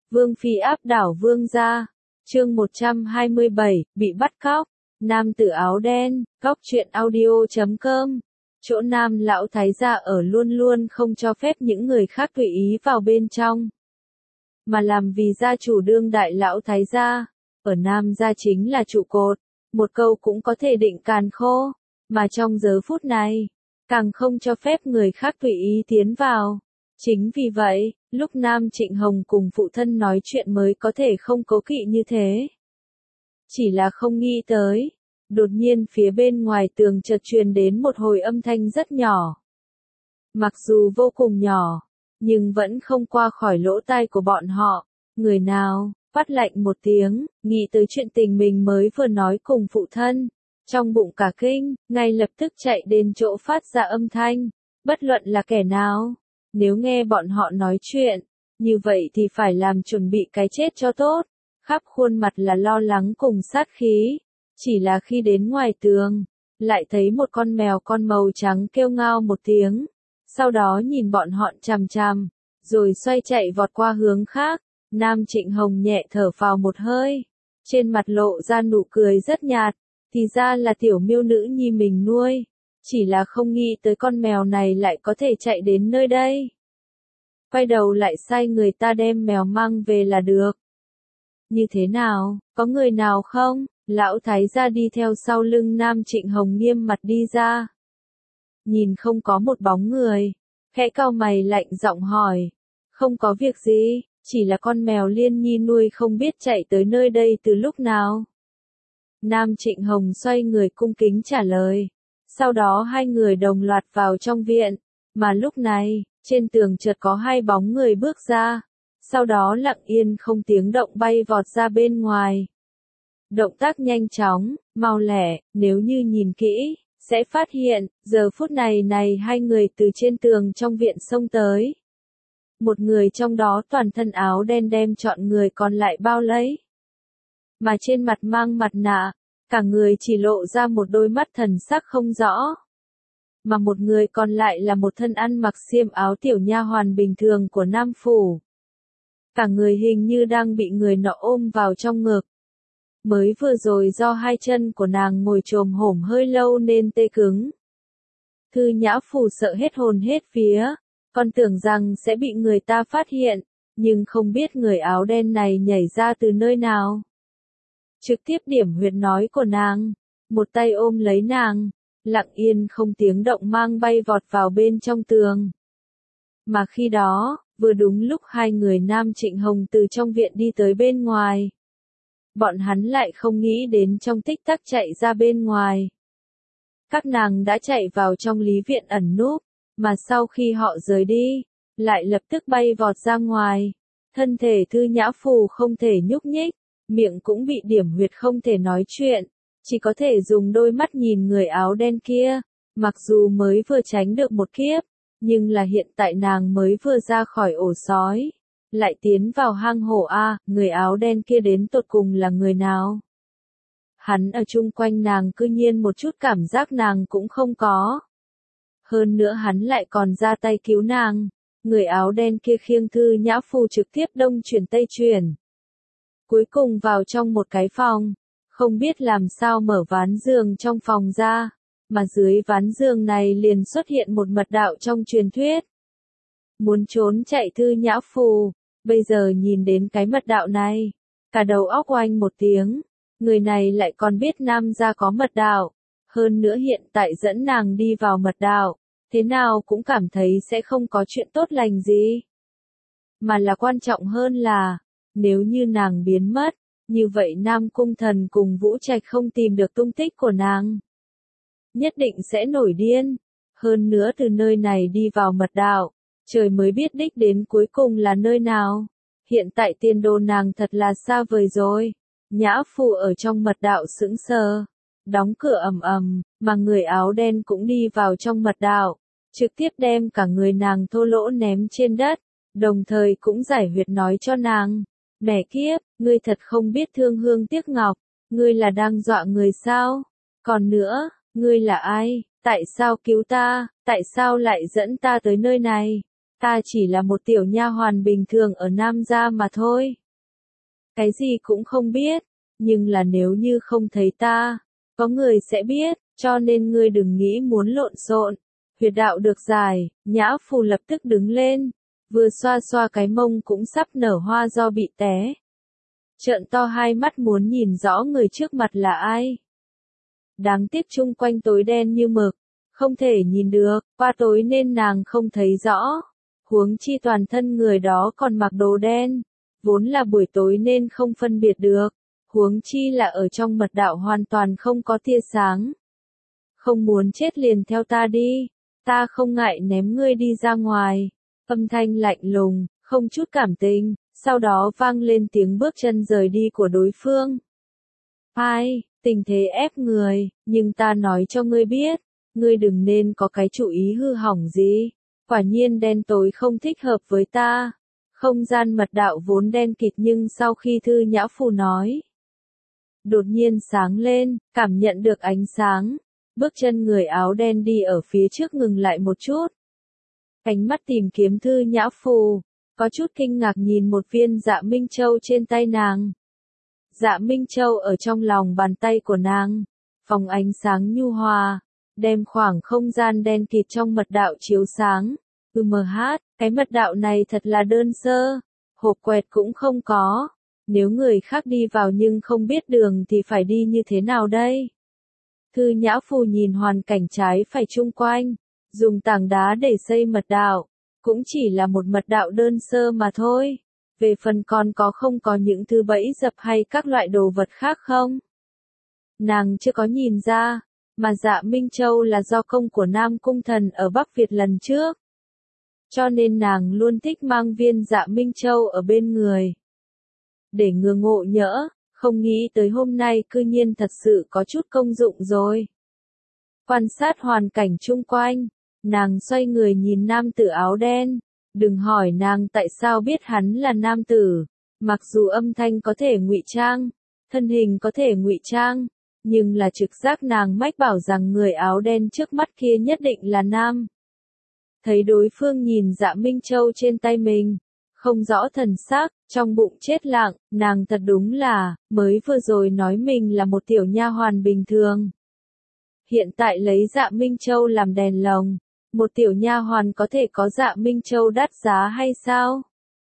Vương phi áp đảo vương gia. Chương 127, bị bắt cóc. Nam tử áo đen, cóc truyện audio.com. Chỗ Nam lão thái gia ở luôn luôn không cho phép những người khác tùy ý vào bên trong. Mà làm vì gia chủ đương đại lão thái gia, ở Nam gia chính là trụ cột, một câu cũng có thể định càn khô, mà trong giờ phút này, càng không cho phép người khác tùy ý tiến vào. Chính vì vậy, lúc Nam Trịnh Hồng cùng phụ thân nói chuyện mới có thể không cố kỵ như thế. Chỉ là không nghĩ tới, đột nhiên phía bên ngoài tường chợt truyền đến một hồi âm thanh rất nhỏ. Mặc dù vô cùng nhỏ, nhưng vẫn không qua khỏi lỗ tai của bọn họ. Người nào, phát lạnh một tiếng, nghĩ tới chuyện tình mình mới vừa nói cùng phụ thân. Trong bụng cả kinh, ngay lập tức chạy đến chỗ phát ra âm thanh. Bất luận là kẻ nào, nếu nghe bọn họ nói chuyện, như vậy thì phải làm chuẩn bị cái chết cho tốt. Khắp khuôn mặt là lo lắng cùng sát khí. Chỉ là khi đến ngoài tường, lại thấy một con mèo con màu trắng kêu ngao một tiếng. Sau đó nhìn bọn họ chằm chằm, rồi xoay chạy vọt qua hướng khác. Nam Trịnh Hồng nhẹ thở phào một hơi, trên mặt lộ ra nụ cười rất nhạt, thì ra là tiểu miêu nữ nhi mình nuôi, chỉ là không nghĩ tới con mèo này lại có thể chạy đến nơi đây. Quay đầu lại sai người ta đem mèo mang về là được. Như thế nào, có người nào không? Lão thái gia đi theo sau lưng Nam Trịnh Hồng nghiêm mặt đi ra. Nhìn không có một bóng người, khẽ cau mày lạnh giọng hỏi. Không có việc gì, chỉ là con mèo Liên Nhi nuôi không biết chạy tới nơi đây từ lúc nào. Nam Trịnh Hồng xoay người cung kính trả lời. Sau đó hai người đồng loạt vào trong viện, mà lúc này, trên tường chợt có hai bóng người bước ra. Sau đó lặng yên không tiếng động bay vọt ra bên ngoài. Động tác nhanh chóng, mau lẹ, nếu như nhìn kỹ, sẽ phát hiện, giờ phút này hai người từ trên tường trong viện xông tới. Một người trong đó toàn thân áo đen đem trọn người còn lại bao lấy. Mà trên mặt mang mặt nạ, cả người chỉ lộ ra một đôi mắt thần sắc không rõ. Mà một người còn lại là một thân ăn mặc xiêm áo tiểu nha hoàn bình thường của Nam Phủ. Cả người hình như đang bị người nọ ôm vào trong ngực. Mới vừa rồi do hai chân của nàng ngồi chồm hổm hơi lâu nên tê cứng. Thư Nhã Phủ sợ hết hồn hết vía, còn tưởng rằng sẽ bị người ta phát hiện, nhưng không biết người áo đen này nhảy ra từ nơi nào. Trực tiếp điểm huyệt nói của nàng, một tay ôm lấy nàng, lặng yên không tiếng động mang bay vọt vào bên trong tường. Mà khi đó, vừa đúng lúc hai người Nam Trịnh Hồng từ trong viện đi tới bên ngoài. Bọn hắn lại không nghĩ đến trong tích tắc chạy ra bên ngoài. Các nàng đã chạy vào trong lý viện ẩn núp, mà sau khi họ rời đi, lại lập tức bay vọt ra ngoài. Thân thể Thư Nhã Phù không thể nhúc nhích, miệng cũng bị điểm huyệt không thể nói chuyện, chỉ có thể dùng đôi mắt nhìn người áo đen kia. Mặc dù mới vừa tránh được một kiếp, nhưng là hiện tại nàng mới vừa ra khỏi ổ sói, lại tiến vào hang hổ a, người áo đen kia đến tột cùng là người nào? Hắn ở chung quanh nàng cư nhiên một chút cảm giác nàng cũng không có. Hơn nữa hắn lại còn ra tay cứu nàng. Người áo đen kia khiêng Thư Nhã Phù trực tiếp đông chuyển tây chuyển. Cuối cùng vào trong một cái phòng, không biết làm sao mở ván giường trong phòng ra, mà dưới ván giường này liền xuất hiện một mật đạo trong truyền thuyết. Muốn trốn chạy Thư Nhã Phù, bây giờ nhìn đến cái mật đạo này, cả đầu óc oanh một tiếng, người này lại còn biết Nam gia có mật đạo, hơn nữa hiện tại dẫn nàng đi vào mật đạo, thế nào cũng cảm thấy sẽ không có chuyện tốt lành gì. Mà là quan trọng hơn là, nếu như nàng biến mất, như vậy Nam Cung Thần cùng Vũ Trạch không tìm được tung tích của nàng. Nhất định sẽ nổi điên, hơn nữa từ nơi này đi vào mật đạo, trời mới biết đích đến cuối cùng là nơi nào. Hiện tại tiền đồ nàng thật là xa vời rồi. Nhã Phù ở trong mật đạo sững sờ, đóng cửa ầm ầm, mà người áo đen cũng đi vào trong mật đạo, trực tiếp đem cả người nàng thô lỗ ném trên đất, đồng thời cũng giải huyệt nói cho nàng. Mẹ kiếp, ngươi thật không biết thương hương tiếc ngọc, ngươi là đang dọa người sao? Còn nữa, ngươi là ai? Tại sao cứu ta? Tại sao lại dẫn ta tới nơi này? Ta chỉ là một tiểu nha hoàn bình thường ở Nam gia mà thôi. Cái gì cũng không biết, nhưng là nếu như không thấy ta, có người sẽ biết, cho nên ngươi đừng nghĩ muốn lộn xộn. Huyệt đạo được giải, Nhã Phù lập tức đứng lên, vừa xoa xoa cái mông cũng sắp nở hoa do bị té. Trợn to hai mắt muốn nhìn rõ người trước mặt là ai. Đáng tiếc chung quanh tối đen như mực, không thể nhìn được, qua tối nên nàng không thấy rõ. Huống chi toàn thân người đó còn mặc đồ đen, vốn là buổi tối nên không phân biệt được, huống chi là ở trong mật đạo hoàn toàn không có tia sáng. Không muốn chết liền theo ta đi, ta không ngại ném ngươi đi ra ngoài. Âm thanh lạnh lùng, không chút cảm tình, sau đó vang lên tiếng bước chân rời đi của đối phương. Ai, tình thế ép người, nhưng ta nói cho ngươi biết, ngươi đừng nên có cái chủ ý hư hỏng gì. Quả nhiên đen tối không thích hợp với ta. Không gian mật đạo vốn đen kịt nhưng sau khi Thư Nhã Phù nói, đột nhiên sáng lên, cảm nhận được ánh sáng. Bước chân người áo đen đi ở phía trước ngừng lại một chút. Ánh mắt tìm kiếm Thư Nhã Phù, có chút kinh ngạc nhìn một viên Dạ Minh Châu trên tay nàng. Dạ Minh Châu ở trong lòng bàn tay của nàng, phóng ánh sáng nhu hòa, đem khoảng không gian đen kịt trong mật đạo chiếu sáng. Cái mật đạo này thật là đơn sơ, hộp quẹt cũng không có. Nếu người khác đi vào nhưng không biết đường thì phải đi như thế nào đây? Thư Nhã Phù nhìn hoàn cảnh trái phải chung quanh, dùng tảng đá để xây mật đạo, cũng chỉ là một mật đạo đơn sơ mà thôi. Về phần còn có không có những thứ bẫy dập hay các loại đồ vật khác không? Nàng chưa có nhìn ra, mà Dạ Minh Châu là do công của Nam Cung Thần ở Bắc Việt lần trước. Cho nên nàng luôn thích mang viên Dạ Minh Châu ở bên người. Để ngừa ngộ nhỡ, không nghĩ tới hôm nay cư nhiên thật sự có chút công dụng rồi. Quan sát hoàn cảnh chung quanh, nàng xoay người nhìn nam tử áo đen. Đừng hỏi nàng tại sao biết hắn là nam tử, mặc dù âm thanh có thể ngụy trang, thân hình có thể ngụy trang, nhưng là trực giác nàng mách bảo rằng người áo đen trước mắt kia nhất định là nam. Thấy đối phương nhìn Dạ Minh Châu trên tay mình, không rõ thần sắc, trong bụng chết lặng, nàng thật đúng là, mới vừa rồi nói mình là một tiểu nha hoàn bình thường. Hiện tại lấy Dạ Minh Châu làm đèn lồng, một tiểu nha hoàn có thể có Dạ Minh Châu đắt giá hay sao?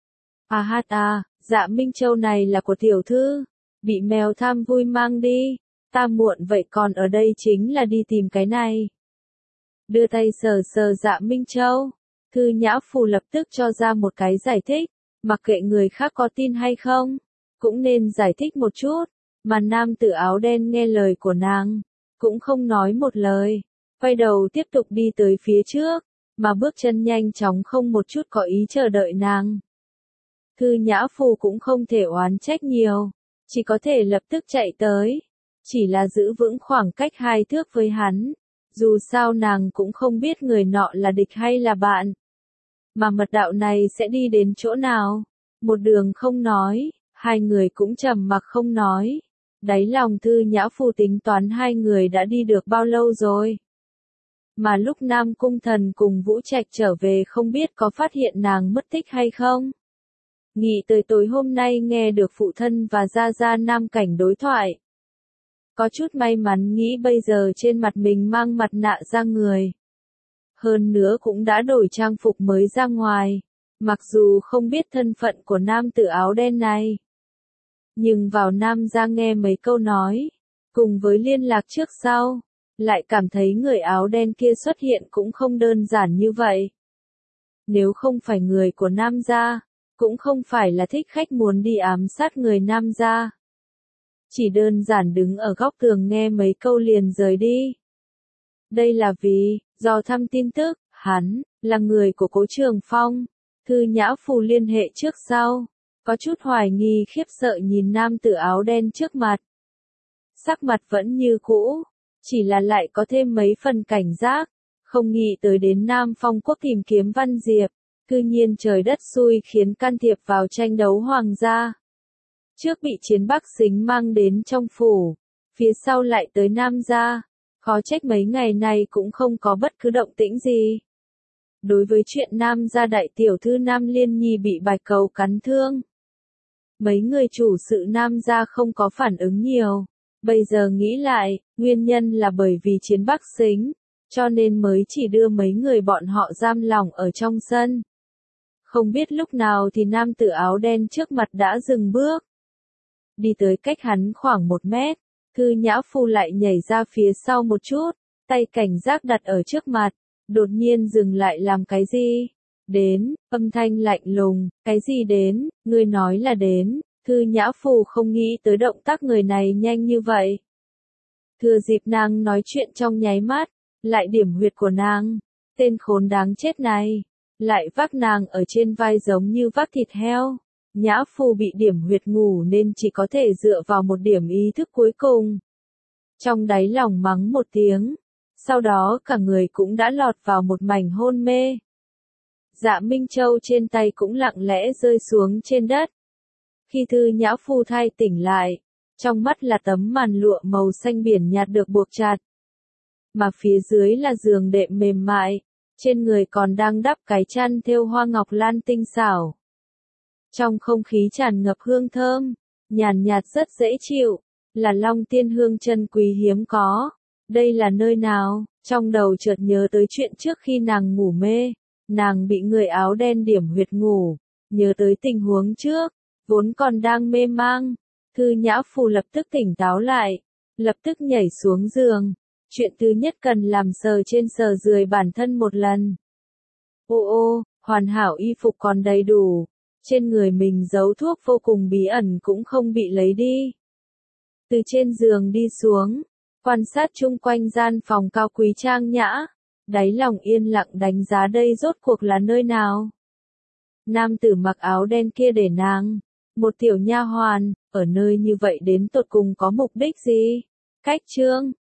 Dạ Minh Châu này là của tiểu thư, bị mèo tham vui mang đi, ta muộn vậy còn ở đây chính là đi tìm cái này. Đưa tay sờ sờ Dạ Minh Châu, Thư Nhã Phù lập tức cho ra một cái giải thích, mặc kệ người khác có tin hay không, cũng nên giải thích một chút, mà nam tử áo đen nghe lời của nàng, cũng không nói một lời, quay đầu tiếp tục đi tới phía trước, mà bước chân nhanh chóng không một chút có ý chờ đợi nàng. Thư Nhã Phù cũng không thể oán trách nhiều, chỉ có thể lập tức chạy tới, chỉ là giữ vững khoảng cách 2 thước với hắn. Dù sao nàng cũng không biết người nọ là địch hay là bạn. Mà mật đạo này sẽ đi đến chỗ nào? Một đường không nói, hai người cũng trầm mặc không nói. Đáy lòng Thư Nhã Phù tính toán hai người đã đi được bao lâu rồi. Mà lúc Nam Cung Thần cùng Vũ Trạch trở về không biết có phát hiện nàng mất tích hay không. Nghĩ tới tối hôm nay nghe được phụ thân và gia gia Nam Cảnh đối thoại. Có chút may mắn nghĩ bây giờ trên mặt mình mang mặt nạ ra người. Hơn nữa cũng đã đổi trang phục mới ra ngoài, mặc dù không biết thân phận của nam tử áo đen này. Nhưng vào Nam gia nghe mấy câu nói, cùng với liên lạc trước sau, lại cảm thấy người áo đen kia xuất hiện cũng không đơn giản như vậy. Nếu không phải người của Nam gia, cũng không phải là thích khách muốn đi ám sát người Nam gia. Chỉ đơn giản đứng ở góc tường nghe mấy câu liền rời đi. Đây là vì, do thăm tin tức, hắn, là người của Cố Trường Phong. Thư Nhã Phù liên hệ trước sau, có chút hoài nghi khiếp sợ nhìn nam tử áo đen trước mặt. Sắc mặt vẫn như cũ, chỉ là lại có thêm mấy phần cảnh giác, không nghĩ tới đến Nam Phong Quốc tìm kiếm Văn Diệp, cư nhiên trời đất xui khiến can thiệp vào tranh đấu hoàng gia. Trước bị Chiến Bắc Xính mang đến trong phủ, phía sau lại tới Nam gia, khó trách mấy ngày này cũng không có bất cứ động tĩnh gì. đối với chuyện Nam gia đại tiểu thư Nam Liên Nhi bị bạch cầu cắn thương. Mấy người chủ sự Nam gia không có phản ứng nhiều. Bây giờ nghĩ lại, nguyên nhân là bởi vì chiến Bắc Sính, cho nên mới chỉ đưa mấy người bọn họ giam lỏng ở trong sân. Không biết lúc nào thì nam tử áo đen trước mặt đã dừng bước. Đi tới cách hắn khoảng 1 mét, Thư Nhã Phu lại nhảy ra phía sau một chút, tay cảnh giác đặt ở trước mặt, đột nhiên dừng lại làm cái gì? Đến, âm thanh lạnh lùng, cái gì đến, ngươi nói là đến, Thư Nhã Phu không nghĩ tới động tác người này nhanh như vậy. Thừa dịp nàng nói chuyện trong nháy mắt, lại điểm huyệt của nàng, tên khốn đáng chết này, lại vác nàng ở trên vai giống như vác thịt heo. Nhã Phu bị điểm huyệt ngủ nên chỉ có thể dựa vào một điểm ý thức cuối cùng. Trong đáy lòng mắng một tiếng, sau đó cả người cũng đã lọt vào một mảnh hôn mê. Dạ Minh Châu trên tay cũng lặng lẽ rơi xuống trên đất. Khi Thư Nhã Phu thai tỉnh lại, trong mắt là tấm màn lụa màu xanh biển nhạt được buộc chặt. Mà phía dưới là giường đệm mềm mại, trên người còn đang đắp cái chăn thêu hoa ngọc lan tinh xảo. Trong không khí tràn ngập hương thơm, nhàn nhạt rất dễ chịu, là long tiên hương chân quý hiếm có. Đây là nơi nào? Trong đầu chợt nhớ tới chuyện trước khi nàng ngủ mê, nàng bị người áo đen điểm huyệt ngủ, nhớ tới tình huống trước, vốn còn đang mê mang. Thư Nhã Phu lập tức tỉnh táo lại, lập tức nhảy xuống giường. Chuyện thứ nhất cần làm sờ trên sờ dưới bản thân một lần. Ô, hoàn hảo y phục còn đầy đủ. Trên người mình giấu thuốc vô cùng bí ẩn cũng không bị lấy đi. Từ trên giường đi xuống, quan sát chung quanh gian phòng cao quý trang nhã, đáy lòng yên lặng đánh giá đây rốt cuộc là nơi nào. Nam tử mặc áo đen kia để nàng, một tiểu nha hoàn, ở nơi như vậy đến tột cùng có mục đích gì? Cách chương